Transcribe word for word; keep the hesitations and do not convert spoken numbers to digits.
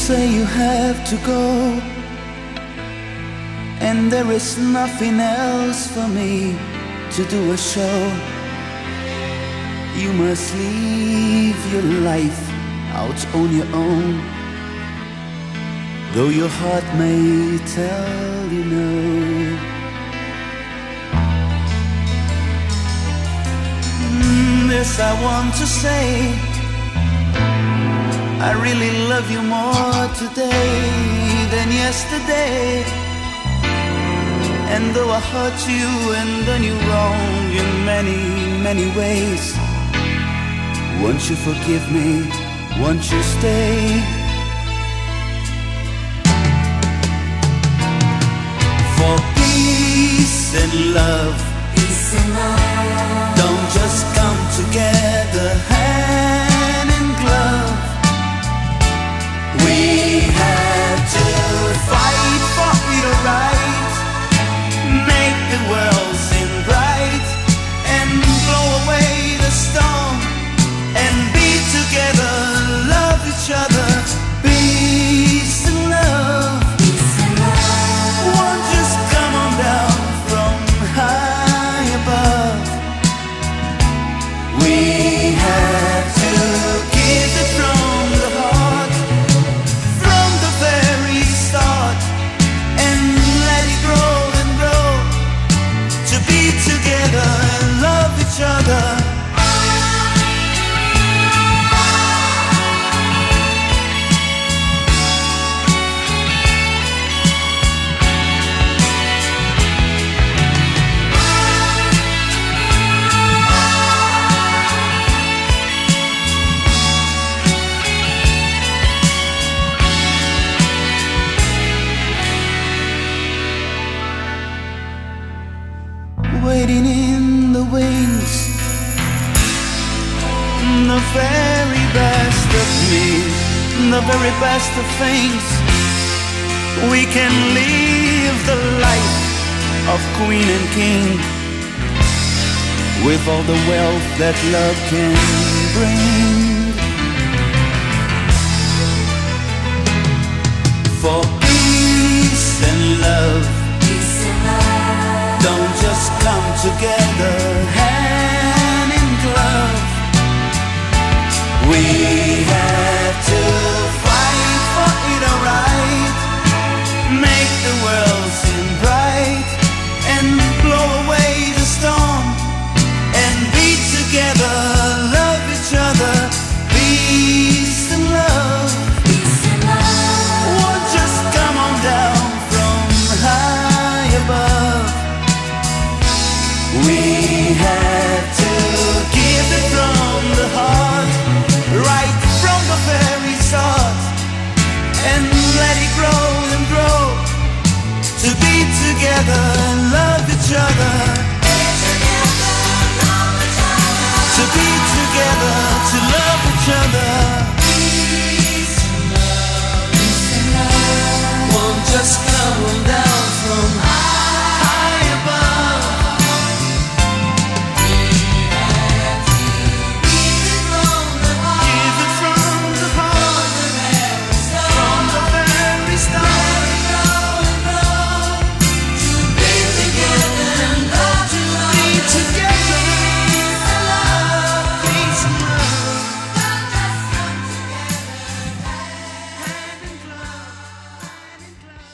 say you have to go, and there is nothing else for me to do a show. You must live your life out on your own, though your heart may tell you no. Mm, this I want to say, I really love you more today than yesterday. And though I hurt you and done you wrong in many, many ways, won't you forgive me, won't you stay? For peace and love, peace and love, don't just come together hand in glove. We have to fight for it right, make the world seem bright, and blow away the storm, and be together, love each other. Peace and love, peace and love, won't just come on down from high above. We have to give it from the heart, from the very start, and let it grow and grow, to be together and love each other. Waiting in the wings, the very best of me, the very best of things. We can live the life of queen and king, with all the wealth that love can bring. For peace and love, peace and love, don't just come together hand in glove. We have to fight for it alright, make the world seem bright, and blow away the